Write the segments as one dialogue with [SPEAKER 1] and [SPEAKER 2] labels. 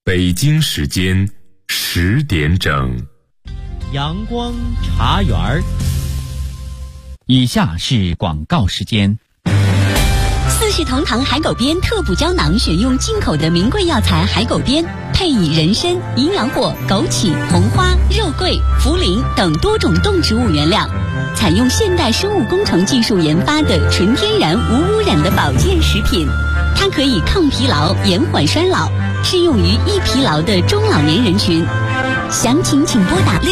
[SPEAKER 1] 北京时间10点整。
[SPEAKER 2] 阳光茶园儿。以下是广告时间。
[SPEAKER 3] 四世同堂海狗鞭特补胶囊，选用进口的名贵药材海狗鞭，配以人参、营养果、枸杞、红花、肉桂、茯苓等多种动植物原料，采用现代生物工程技术研发的纯天然无污染的保健食品。它可以抗疲劳、延缓衰老，适用于易疲劳的中老年人群。详情请拨打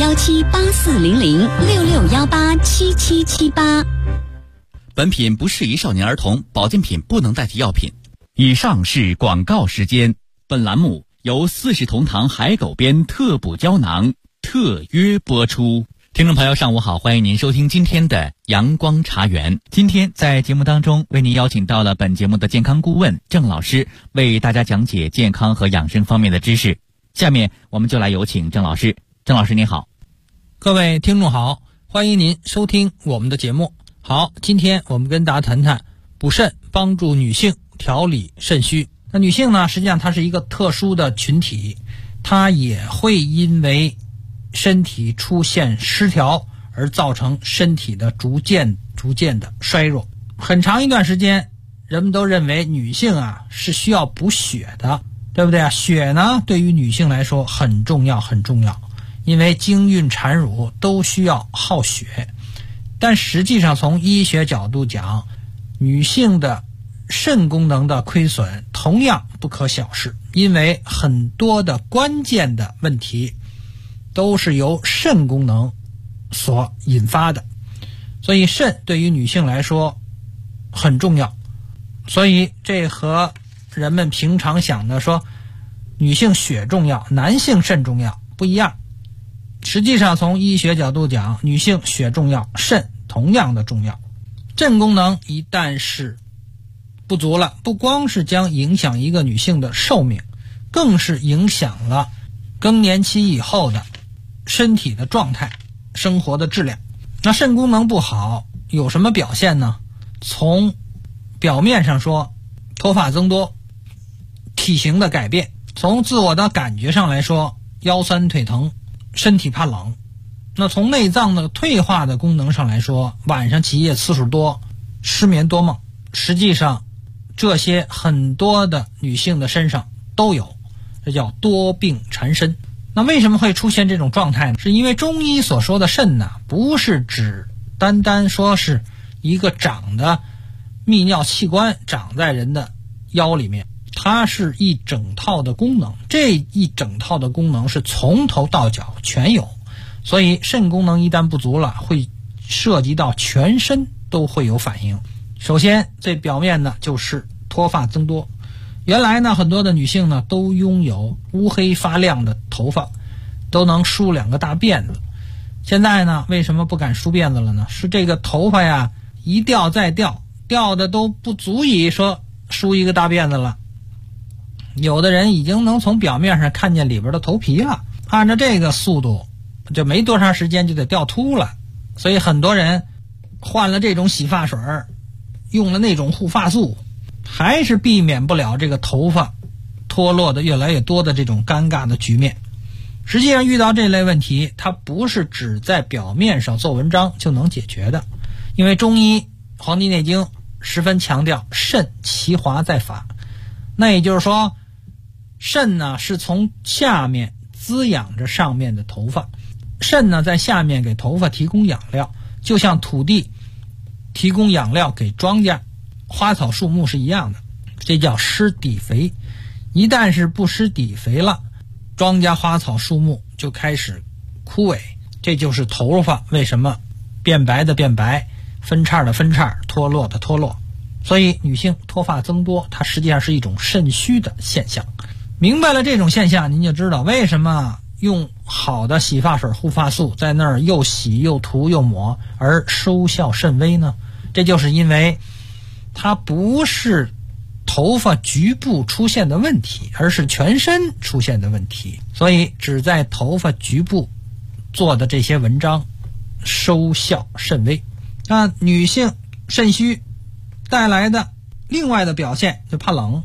[SPEAKER 3] 6617840066187778。
[SPEAKER 2] 本品不适宜少年儿童，保健品不能代替药品。以上是广告时间。本栏目由四世同堂海狗鞭特补胶囊特约播出。听众朋友上午好，欢迎您收听今天的阳光茶园。今天在节目当中为您邀请到了本节目的健康顾问郑老师，为大家讲解健康和养生方面的知识。下面我们就来有请郑老师。郑老师您好。
[SPEAKER 4] 各位听众好，欢迎您收听我们的节目。好，今天我们跟大家谈谈补肾，帮助女性调理肾虚。那女性呢，实际上她是一个特殊的群体，她也会因为身体出现失调而造成身体的逐渐的衰弱。很长一段时间人们都认为女性是需要补血的，对不对啊？血呢对于女性来说很重要，因为经孕产乳都需要耗血。但实际上从医学角度讲，女性的肾功能的亏损同样不可小视，因为很多的关键的问题都是由肾功能所引发的，所以肾对于女性来说很重要。所以这和人们平常想的说女性血重要，男性肾重要不一样。实际上从医学角度讲，女性血重要，肾同样的重要。肾功能一旦是不足了，不光是将影响一个女性的寿命，更是影响了更年期以后的身体的状态，生活的质量。那肾功能不好有什么表现呢？从表面上说，头发增多，体型的改变；从自我的感觉上来说，腰酸腿疼，身体怕冷。那从内脏的退化的功能上来说，晚上起夜次数多，失眠多梦。实际上这些很多的女性的身上都有，这叫多病缠身。那为什么会出现这种状态呢？是因为中医所说的肾呢，不是指单单说是一个长的泌尿器官长在人的腰里面，它是一整套的功能，这一整套的功能是从头到脚全有。所以肾功能一旦不足了，会涉及到全身都会有反应。首先最表面的就是脱发增多。原来呢，很多的女性呢都拥有乌黑发亮的头发，都能梳2个大辫子。现在呢，为什么不敢梳辫子了呢？是这个头发一掉再掉，掉的都不足以说梳一个大辫子了。有的人已经能从表面上看见里边的头皮了，按照这个速度就没多长时间就得掉秃了。所以很多人换了这种洗发水，用了那种护发素，还是避免不了这个头发脱落的越来越多的这种尴尬的局面。实际上遇到这类问题，它不是只在表面上做文章就能解决的，因为中医《黄帝内经》十分强调肾其华在发。那也就是说，肾呢是从下面滋养着上面的头发，肾呢在下面给头发提供养料，就像土地提供养料给庄稼、花草树木是一样的，这叫施底肥。一旦是不施底肥了，庄稼、花草树木就开始枯萎，这就是头发为什么变白的变白，分叉的分叉，脱落的脱落。所以女性脱发增多，它实际上是一种肾虚的现象。明白了这种现象，您就知道为什么用好的洗发水、护发素在那儿又洗又涂又抹而收效甚微呢？这就是因为它不是头发局部出现的问题，而是全身出现的问题。所以只在头发局部做的这些文章收效甚微。那女性肾虚带来的另外的表现就怕冷。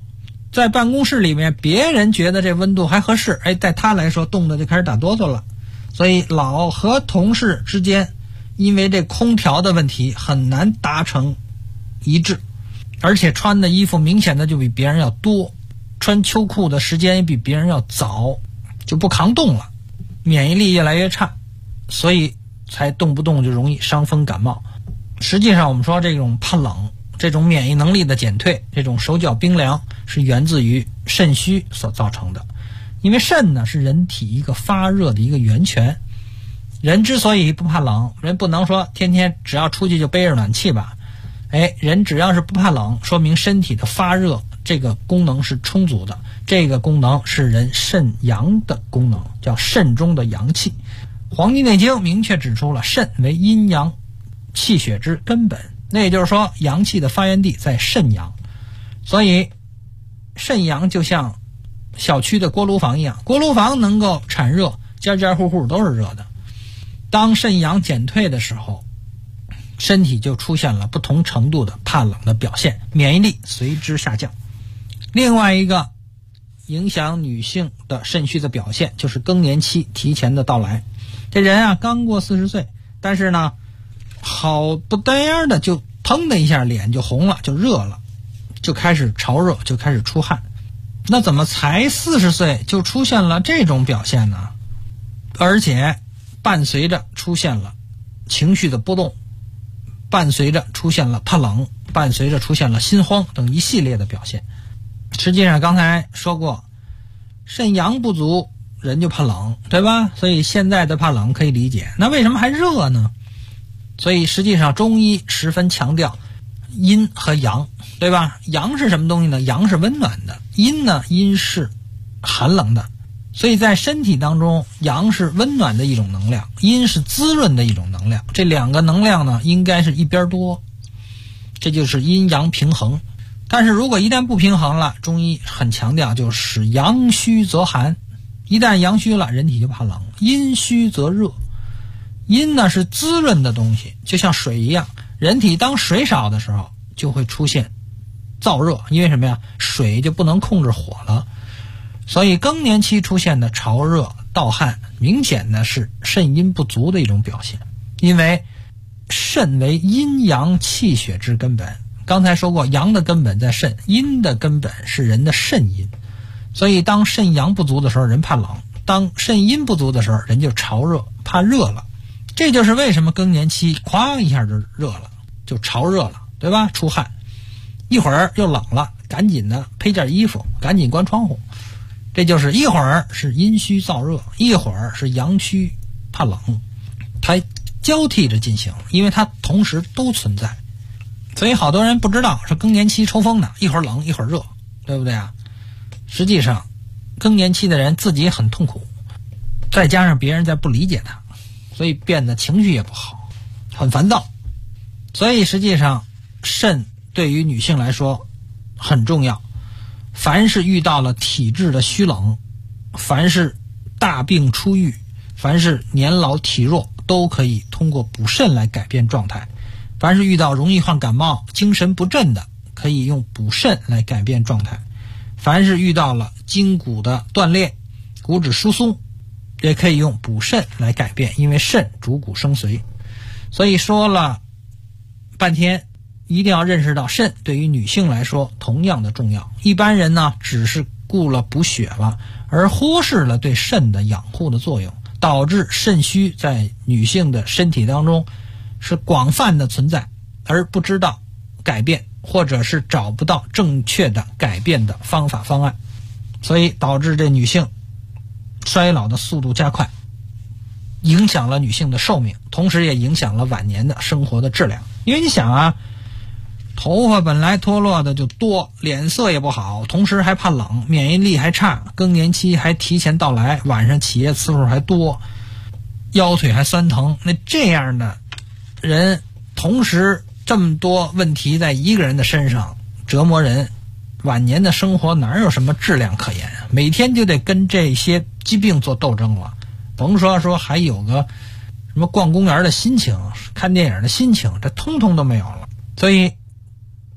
[SPEAKER 4] 在办公室里面，别人觉得这温度还合适，在他来说冻得就开始打哆嗦了。所以老和同事之间因为这空调的问题很难达成一致，而且穿的衣服明显的就比别人要多，穿秋裤的时间也比别人要早，就不抗冻了，免疫力越来越差，所以才动不动就容易伤风感冒。实际上我们说这种怕冷，这种免疫能力的减退，这种手脚冰凉是源自于肾虚所造成的。因为肾呢是人体一个发热的一个源泉，人之所以不怕冷，人不能说天天只要出去就背着暖气吧，人只要是不怕冷，说明身体的发热这个功能是充足的，这个功能是人肾阳的功能，叫肾中的阳气。黄帝内经明确指出了肾为阴阳气血之根本，那也就是说阳气的发源地在肾阳，所以肾阳就像小区的锅炉房一样，锅炉房能够产热，家家户户都是热的。当肾阳减退的时候，身体就出现了不同程度的怕冷的表现，免疫力随之下降。另外一个影响女性的肾虚的表现就是更年期提前的到来。这人啊刚过40岁，但是呢好不单样的就腾的一下脸就红了，就热了，就开始潮热，就开始出汗。那怎么才40岁就出现了这种表现呢？而且伴随着出现了情绪的波动，伴随着出现了怕冷，伴随着出现了心慌等一系列的表现。实际上刚才说过，肾阳不足人就怕冷，对吧？所以现在的怕冷可以理解，那为什么还热呢？所以实际上中医十分强调阴和阳，对吧？阳是什么东西呢？阳是温暖的，阴呢，阴是寒冷的。所以在身体当中，阳是温暖的一种能量，阴是滋润的一种能量，这两个能量呢应该是一边多，这就是阴阳平衡。但是如果一旦不平衡了，中医很强调就使阳虚则寒，一旦阳虚了，人体就怕冷；阴虚则热。阴呢是滋润的东西，就像水一样，人体当水少的时候就会出现燥热，因为什么呀？水就不能控制火了。所以更年期出现的潮热盗汗，明显的是肾阴不足的一种表现。因为肾为阴阳气血之根本，刚才说过阳的根本在肾，阴的根本是人的肾阴。所以当肾阳不足的时候人怕冷，当肾阴不足的时候人就潮热怕热了。这就是为什么更年期哐一下就热了，就潮热了，对吧？出汗，一会儿又冷了，赶紧的披件衣服，赶紧关窗户。这就是一会儿是阴虚燥热，一会儿是阳虚怕冷，它交替着进行，因为它同时都存在。所以好多人不知道是更年期抽风呢，一会儿冷一会儿热，对不对啊？实际上更年期的人自己很痛苦，再加上别人在不理解他，所以变得情绪也不好，很烦躁。所以实际上肾对于女性来说很重要，凡是遇到了体质的虚冷，凡是大病初愈，凡是年老体弱，都可以通过补肾来改变状态。凡是遇到容易患感冒、精神不振的，可以用补肾来改变状态。凡是遇到了筋骨的断裂、骨质疏松，也可以用补肾来改变，因为肾主骨生髓。所以说了半天，一定要认识到肾对于女性来说同样的重要。一般人呢只是顾了补血了，而忽视了对肾的养护的作用，导致肾虚在女性的身体当中是广泛的存在，而不知道改变，或者是找不到正确的改变的方法方案，所以导致这女性衰老的速度加快，影响了女性的寿命，同时也影响了晚年的生活的质量。因为你想啊，头发本来脱落的就多，脸色也不好，同时还怕冷，免疫力还差，更年期还提前到来，晚上起夜次数还多，腰腿还酸疼，那这样的人同时这么多问题在一个人的身上折磨人，晚年的生活哪有什么质量可言？每天就得跟这些疾病做斗争了，甭说还有个什么逛公园的心情、看电影的心情，这通通都没有了。所以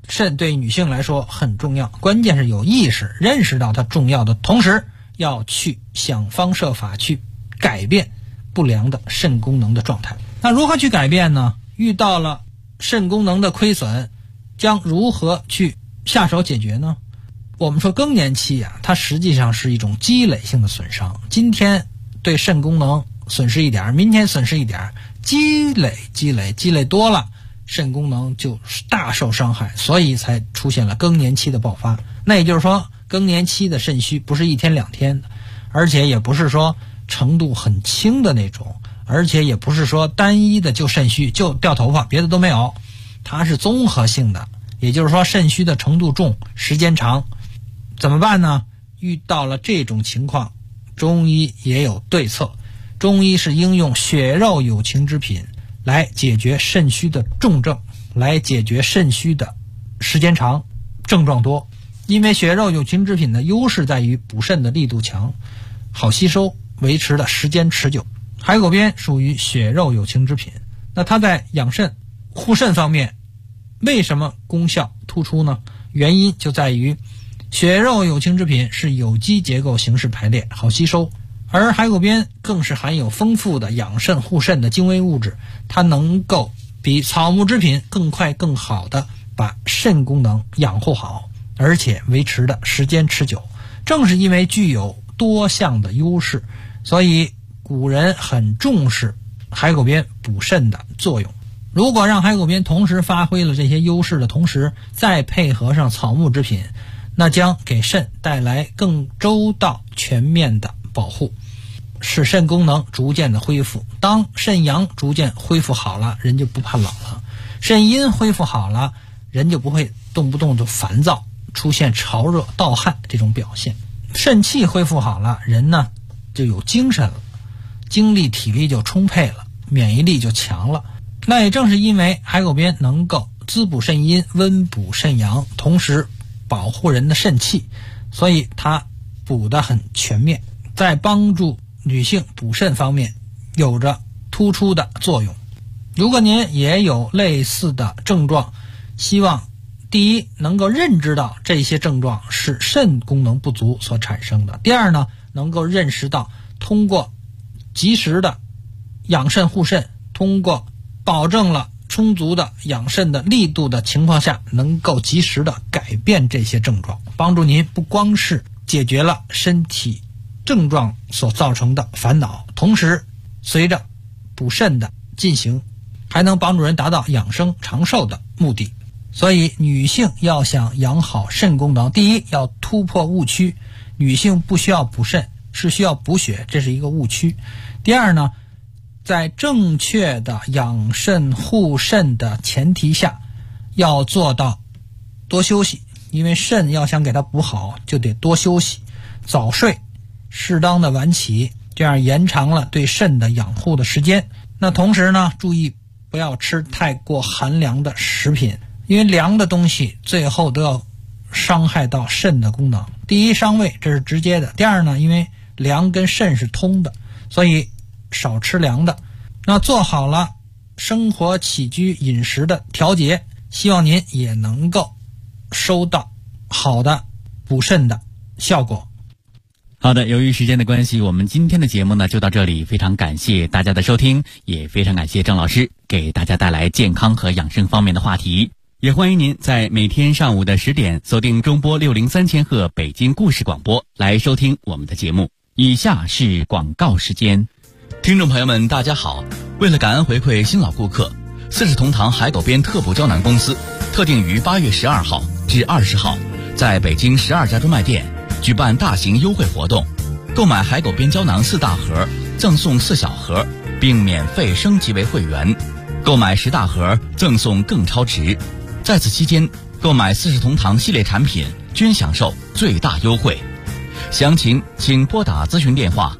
[SPEAKER 4] 肾对女性来说很重要，关键是有意识认识到它重要的同时，要去想方设法去改变不良的肾功能的状态。那如何去改变呢？遇到了肾功能的亏损，将如何去下手解决呢？我们说更年期它实际上是一种积累性的损伤，今天对肾功能损失一点，明天损失一点，积累多了，肾功能就大受伤害，所以才出现了更年期的爆发。那也就是说，更年期的肾虚不是一天两天的，而且也不是说程度很轻的那种，而且也不是说单一的就肾虚就掉头发别的都没有，它是综合性的。也就是说肾虚的程度重，时间长，怎么办呢？遇到了这种情况，中医也有对策。中医是应用血肉有情之品来解决肾虚的重症，来解决肾虚的时间长，症状多。因为血肉有情之品的优势在于补肾的力度强，好吸收，维持的时间持久。海狗鞭属于血肉有情之品，那它在养肾护肾方面为什么功效突出呢？原因就在于血肉有情之品是有机结构形式排列，好吸收，而海狗鞭更是含有丰富的养肾护肾的精微物质，它能够比草木之品更快更好的把肾功能养护好，而且维持的时间持久。正是因为具有多项的优势，所以古人很重视海狗鞭补肾的作用。如果让海狗鞭同时发挥了这些优势的同时，再配合上草木之品，那将给肾带来更周到全面的保护，使肾功能逐渐的恢复。当肾阳逐渐恢复好了，人就不怕冷了；肾阴恢复好了，人就不会动不动就烦躁，出现潮热盗汗这种表现。肾气恢复好了，人呢就有精神了，精力体力就充沛了，免疫力就强了。那也正是因为海狗鞭能够滋补肾阴，温补肾阳，同时保护人的肾气，所以它补得很全面，在帮助女性补肾方面有着突出的作用。如果您也有类似的症状，希望第一能够认知到这些症状是肾功能不足所产生的，第二呢能够认识到通过及时的养肾护肾，通过保证了充足的养肾的力度的情况下，能够及时的改变这些症状，帮助您不光是解决了身体症状所造成的烦恼，同时随着补肾的进行，还能帮助人达到养生长寿的目的。所以女性要想养好肾功能，第一要突破误区，女性不需要补肾，是需要补血，这是一个误区。第二呢，在正确的养肾护肾的前提下，要做到多休息，因为肾要想给它补好，就得多休息，早睡，适当的晚起，这样延长了对肾的养护的时间。那同时呢，注意不要吃太过寒凉的食品，因为凉的东西最后都要伤害到肾的功能。第一伤胃，这是直接的；第二呢，因为凉跟肾是通的，所以少吃凉的。那做好了生活起居饮食的调节，希望您也能够收到好的补肾的效果。
[SPEAKER 2] 好的，由于时间的关系，我们今天的节目呢就到这里，非常感谢大家的收听，也非常感谢郑老师给大家带来健康和养生方面的话题。也欢迎您在每天上午的10点锁定中波603千赫北京故事广播来收听我们的节目。以下是广告时间。听众朋友们大家好，为了感恩回馈新老顾客，4世同堂海狗鞭特补胶囊公司特定于8月12号至20号在北京12家专卖店举办大型优惠活动，购买海狗鞭胶囊4大盒赠送4小盒，并免费升级为会员，购买10大盒赠送更超值。在此期间购买4世同堂系列产品均享受最大优惠，详情请拨打咨询电话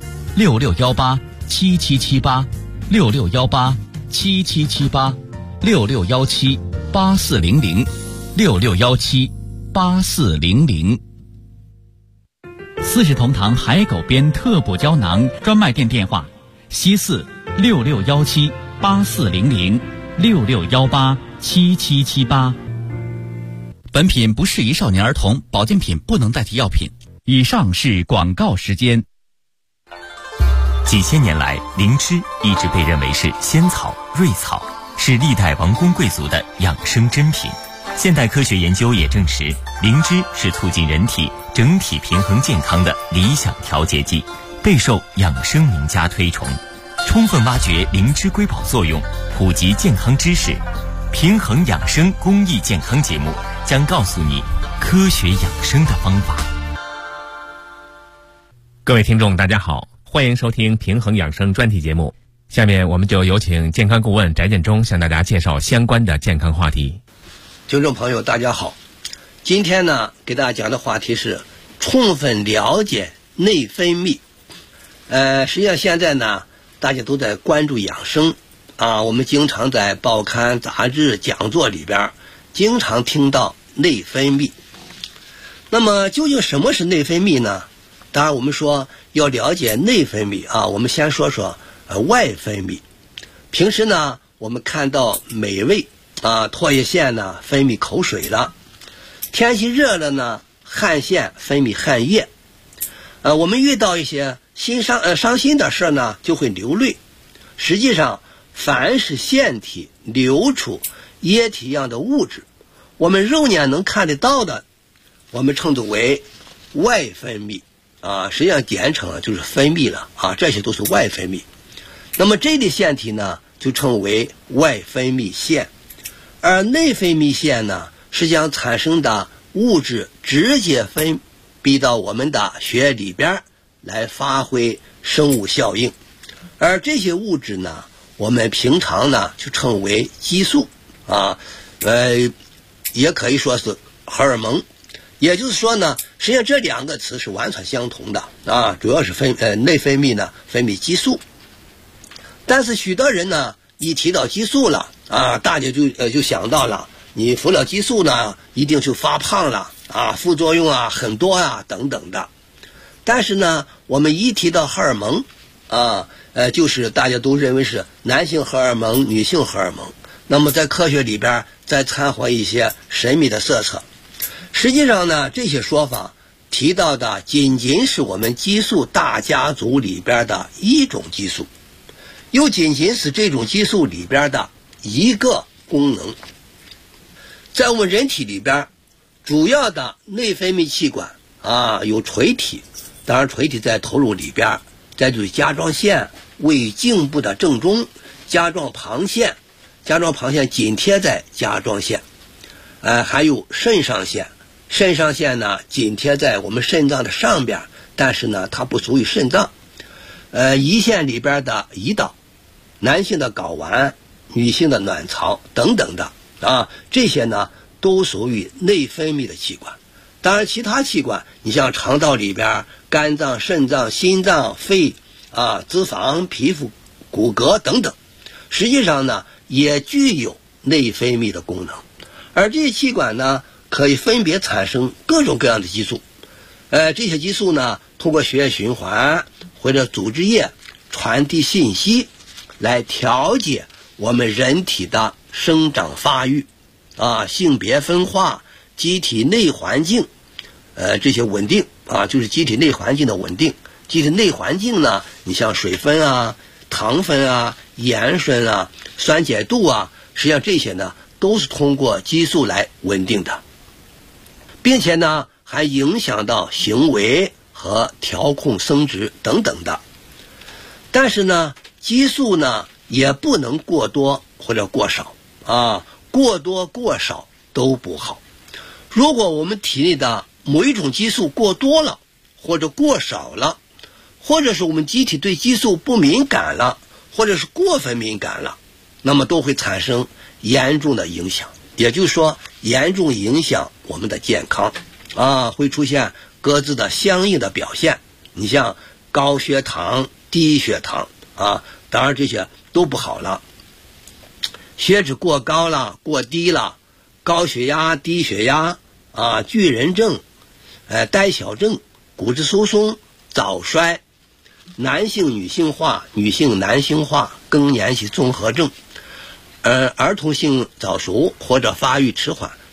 [SPEAKER 2] 66187778 66187778 66178400 66178400。4世同堂海狗鞭特补胶囊专卖店电话：西4 66178400 66187778。 本品不适宜少年儿童，保健品不能代替药品。以上是广告时间。
[SPEAKER 5] 几千年来，灵芝一直被认为是仙草、瑞草，是历代王公贵族的养生珍品。现代科学研究也证实，灵芝是促进人体整体平衡健康的理想调节剂，备受养生名家推崇。充分挖掘灵芝瑰宝作用，普及健康知识，平衡养生公益健康节目将告诉你科学养生的方法。
[SPEAKER 6] 各位听众大家好，欢迎收听平衡养生专题节目。下面我们就有请健康顾问翟建中向大家介绍相关的健康话题。
[SPEAKER 7] 听众朋友大家好，今天呢给大家讲的话题是充分了解内分泌。实际上现在呢大家都在关注养生啊，我们经常在报刊杂志讲座里边经常听到内分泌。那么究竟什么是内分泌呢？当然我们说要了解内分泌啊，我们先说说外分泌。平时呢我们看到美胃啊，唾液腺呢分泌口水了，天气热了呢汗腺分泌汗液，我们遇到一些伤心的事呢就会流泪。实际上凡是腺体流出液体一样的物质，我们肉眼能看得到的，我们称之为外分泌啊，实际上简称就是分泌了啊，这些都是外分泌。那么这类腺体呢就称为外分泌腺，而内分泌腺呢是将产生的物质直接分泌到我们的血液里边来发挥生物效应，而这些物质呢我们平常呢就称为激素啊，也可以说是荷尔蒙。也就是说呢，实际上这两个词是完全相同的啊，主要是内分泌呢分泌激素。但是许多人呢一提到激素了啊，大家就想到了你服了激素呢一定就发胖了啊，副作用啊很多啊等等的。但是呢我们一提到荷尔蒙啊，就是大家都认为是男性荷尔蒙、女性荷尔蒙，那么在科学里边再掺和一些神秘的色彩。实际上呢这些说法提到的仅仅是我们激素大家族里边的一种激素，又仅仅是这种激素里边的一个功能。在我们人体里边主要的内分泌器官啊有垂体，当然垂体在头颅里边，再就是甲状腺位于颈部的正中，甲状旁腺紧贴在甲状腺，还有肾上腺呢紧贴在我们肾脏的上边，但是呢它不属于肾脏。胰腺里边的胰岛，男性的睾丸，女性的卵巢等等的啊，这些呢都属于内分泌的器官。当然其他器官你像肠道里边肝脏、肾脏、心脏、肺啊、脂肪、皮肤、骨骼等等，实际上呢也具有内分泌的功能。而这些器官呢可以分别产生各种各样的激素，这些激素呢通过血液循环或者组织液传递信息，来调节我们人体的生长发育啊、性别分化、机体内环境这些稳定啊，就是机体内环境的稳定。机体内环境呢你像水分啊、糖分啊、盐分啊、酸碱度啊，实际上这些呢都是通过激素来稳定的，并且呢还影响到行为和调控生殖等等的。但是呢激素呢也不能过多或者过少啊，过多过少都不好。如果我们体内的某一种激素过多了或者过少了，或者是我们机体对激素不敏感了，或者是过分敏感了，那么都会产生严重的影响，也就是说严重影响我们的健康啊，会出现各自的相应的表现。你像高血糖、低血糖啊，当然这些都不好了。血脂过高了、过低了，高血压、低血压啊，巨人症、呆小症、骨质疏松、早衰、男性女性化、女性男性化、更年期综合症，儿童性早熟或者发育迟缓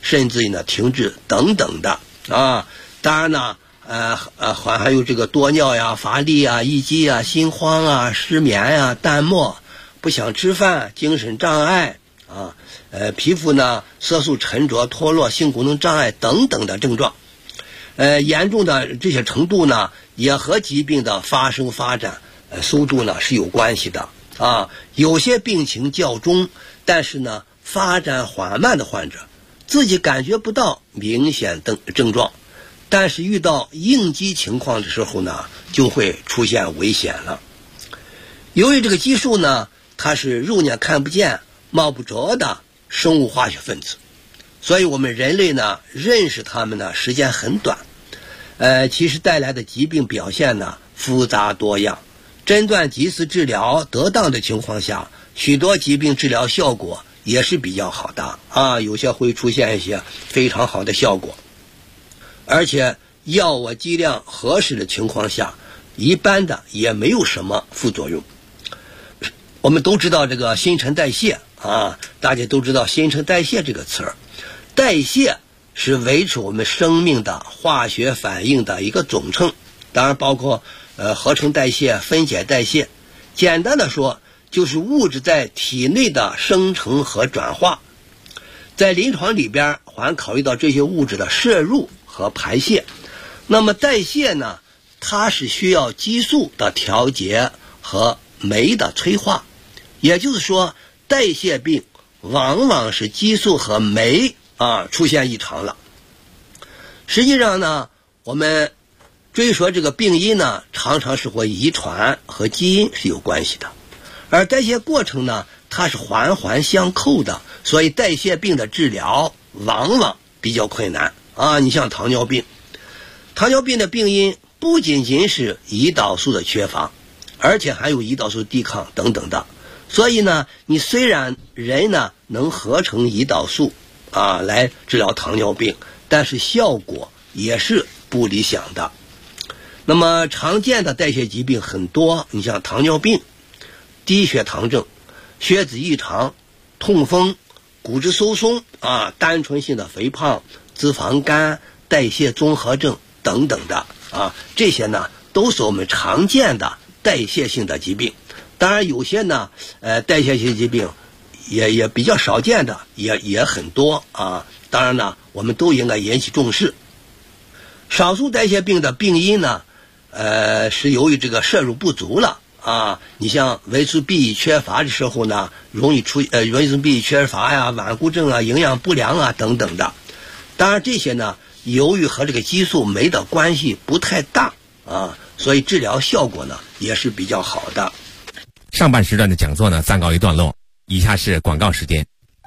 [SPEAKER 7] 甚至于呢停滞等等的啊。当然呢，还有这个多尿呀、乏力啊、易激啊、心慌啊、失眠啊、淡漠、不想吃饭、精神障碍啊，皮肤呢色素沉着脱落、性功能障碍等等的症状。严重的这些程度呢，也和疾病的发生发展速度呢是有关系的啊。有些病情较重，但是呢发展缓慢的患者，自己感觉不到明显的症状，但是遇到应激情况的时候呢，就会出现危险了。由于这个激素呢，它是肉眼看不见、摸不着的生物化学分子，所以我们人类呢认识它们呢时间很短。其实带来的疾病表现呢复杂多样，诊断及时治疗得当的情况下，许多疾病治疗效果也是比较好的啊，有些会出现一些非常好的效果。而且药物剂量合适的情况下，一般的也没有什么副作用。我们都知道这个新陈代谢啊，大家都知道新陈代谢这个词儿。代谢是维持我们生命的化学反应的一个总称，当然包括合成代谢、分解代谢。简单的说，就是物质在体内的生成和转化。在临床里边还考虑到这些物质的摄入和排泄。那么代谢呢，它是需要激素的调节和酶的催化，也就是说代谢病往往是激素和酶出现异常了。实际上呢，我们追溯这个病因呢，常常是和遗传和基因是有关系的，而代谢过程呢，它是环环相扣的，所以代谢病的治疗往往比较困难啊。你像糖尿病的病因不仅仅是胰岛素的缺乏，而且还有胰岛素抵抗等等的。所以呢，你虽然人呢能合成胰岛素来治疗糖尿病，但是效果也是不理想的。那么常见的代谢疾病很多，你像糖尿病、低血糖症、血脂异常、痛风、骨质疏松单纯性的肥胖、脂肪肝、代谢综合症等等的这些呢都是我们常见的代谢性的疾病。当然有些呢代谢性疾病也比较少见的也很多当然呢我们都应该引起重视。少数代谢病的病因呢是由于这个摄入不足了你像维生素 B 缺乏的时候呢，容易维生素 B 缺乏呀、顽固症营养不良等等的。当然这些呢由于和这个激素酶的关系不太大所以治疗效果呢也是比较好的。
[SPEAKER 6] 上半时段的讲座呢暂告一段落，以下是广告时间。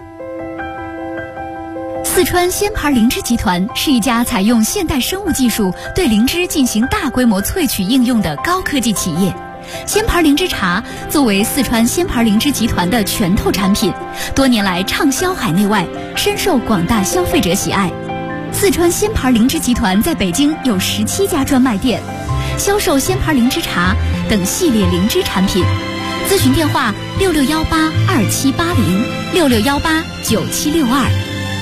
[SPEAKER 8] 四川仙牌灵芝集团是一家采用现代生物技术对灵芝进行大规模萃取应用的高科技企业。仙牌灵芝茶作为四川仙牌灵芝集团的拳头产品，多年来畅销海内外，深受广大消费者喜爱。四川仙牌灵芝集团在北京有17家专卖店，销售仙牌灵芝茶等系列灵芝产品。咨询电话6618278066189762。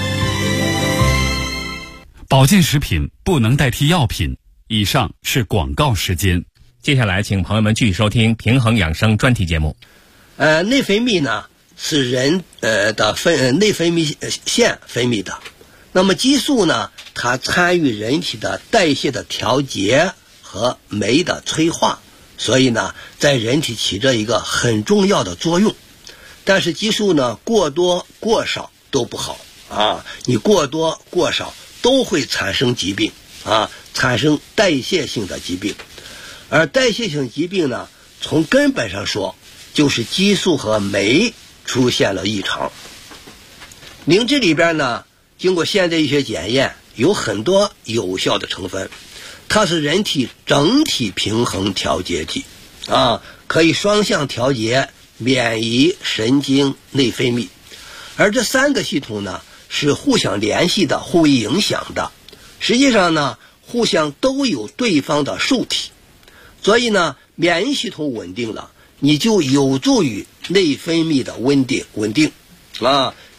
[SPEAKER 1] 保健食品不能代替药品。以上是广告时间。
[SPEAKER 6] 接下来请朋友们继续收听平衡养生专题节目。
[SPEAKER 7] 内分泌呢是人的内分泌腺分泌的，那么激素呢它参与人体的代谢的调节和酶的催化，所以呢在人体起着一个很重要的作用。但是激素呢过多过少都不好你过多过少都会产生疾病产生代谢性的疾病。而代谢性疾病呢，从根本上说就是激素和酶出现了异常。灵芝里边呢经过现代医学检验，有很多有效的成分，它是人体整体平衡调节剂可以双向调节免疫、神经、内分泌。而这3个系统呢是互相联系的、互为影响的，实际上呢互相都有对方的受体。所以呢免疫系统稳定了，你就有助于内分泌的稳定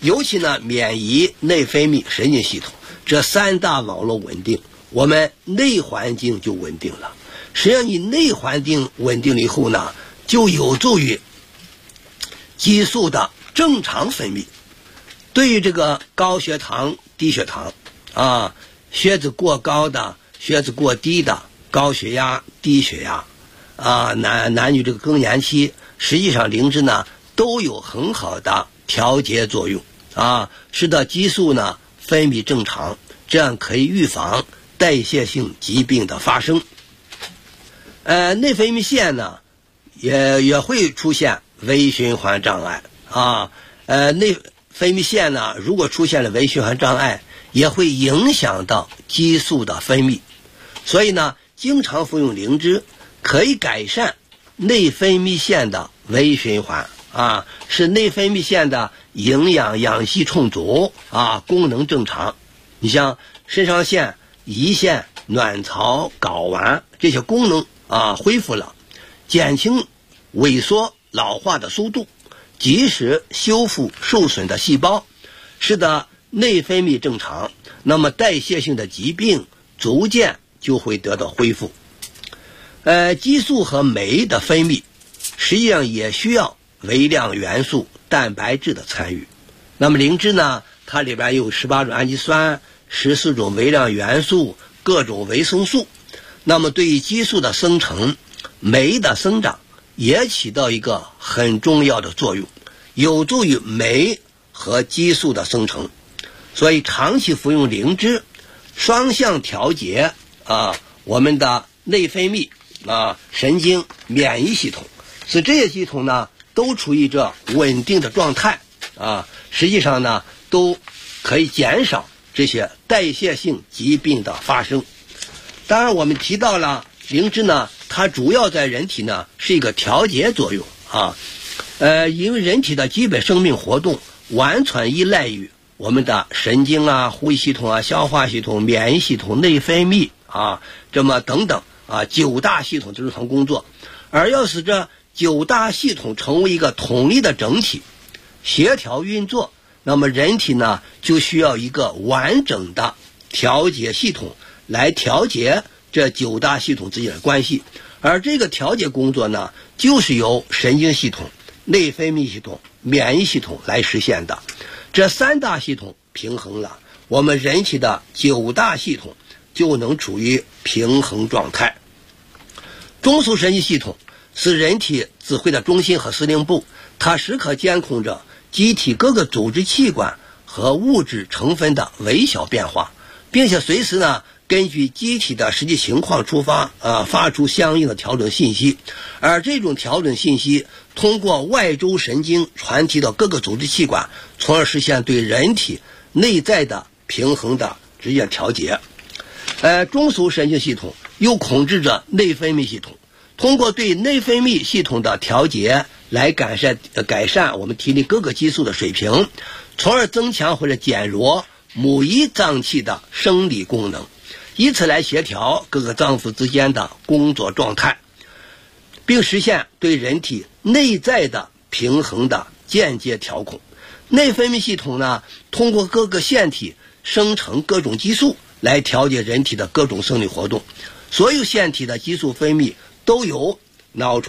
[SPEAKER 7] 尤其呢免疫、内分泌、神经系统这3大网络稳定，我们内环境就稳定了。实际上你内环境稳定了以后呢，就有助于激素的正常分泌。对于这个高血糖、低血糖啊，血脂过高的、血脂过低的、高血压、低血压啊，男女这个更年期，实际上灵芝呢都有很好的调节作用啊，使得激素呢分泌正常，这样可以预防代谢性疾病的发生。内分泌腺呢也会出现微循环障碍啊，内分泌腺呢如果出现了微循环障碍，也会影响到激素的分泌。所以呢经常服用灵芝可以改善内分泌腺的微循环啊，使内分泌腺的营养氧气充足啊，功能正常。你像肾上腺、胰腺、卵巢、睾丸这些功能啊恢复了，减轻萎缩老化的速度，及时修复受损的细胞，使得内分泌正常，那么代谢性的疾病逐渐就会得到恢复。激素和酶的分泌实际上也需要微量元素、蛋白质的参与。那么灵芝呢，它里边有18种氨基酸、14种微量元素、各种维生素，那么对于激素的生成、酶的生长也起到一个很重要的作用，有助于酶和激素的生成。所以长期服用灵芝，双向调节啊我们的内分泌啊、神经、免疫系统，使这些系统呢都处于这稳定的状态啊，实际上呢都可以减少这些代谢性疾病的发生。当然我们提到了灵芝呢，它主要在人体呢是一个调节作用啊，因为人体的基本生命活动完全依赖于我们的神经啊、呼吸系统啊、消化系统、免疫系统、内分泌啊，这么等等啊9大系统的日常工作。而要使这9大系统成为一个统一的整体，协调运作，那么人体呢就需要一个完整的调节系统来调节这9大系统之间的关系。而这个调节工作呢，就是由神经系统、内分泌系统、免疫系统来实现的。这3大系统平衡了，我们人体的9大系统就能处于平衡状态。中枢神经系统是人体指挥的中心和司令部，它时刻监控着机体各个组织器官和物质成分的微小变化，并且随时呢根据机体的实际情况出发发出相应的调整信息。而这种调整信息通过外周神经传递到各个组织器官，从而实现对人体内在的平衡的直接调节。中枢神经系统又控制着内分泌系统，通过对内分泌系统的调节来改善我们体内各个激素的水平，从而增强或者减弱母仪脏器的生理功能，以此来协调各个脏腑之间的工作状态，并实现对人体内在的平衡的间接调控。内分泌系统呢，通过各个腺体生成各种激素来调节人体的各种生理活动，所有腺体的激素分泌都由脑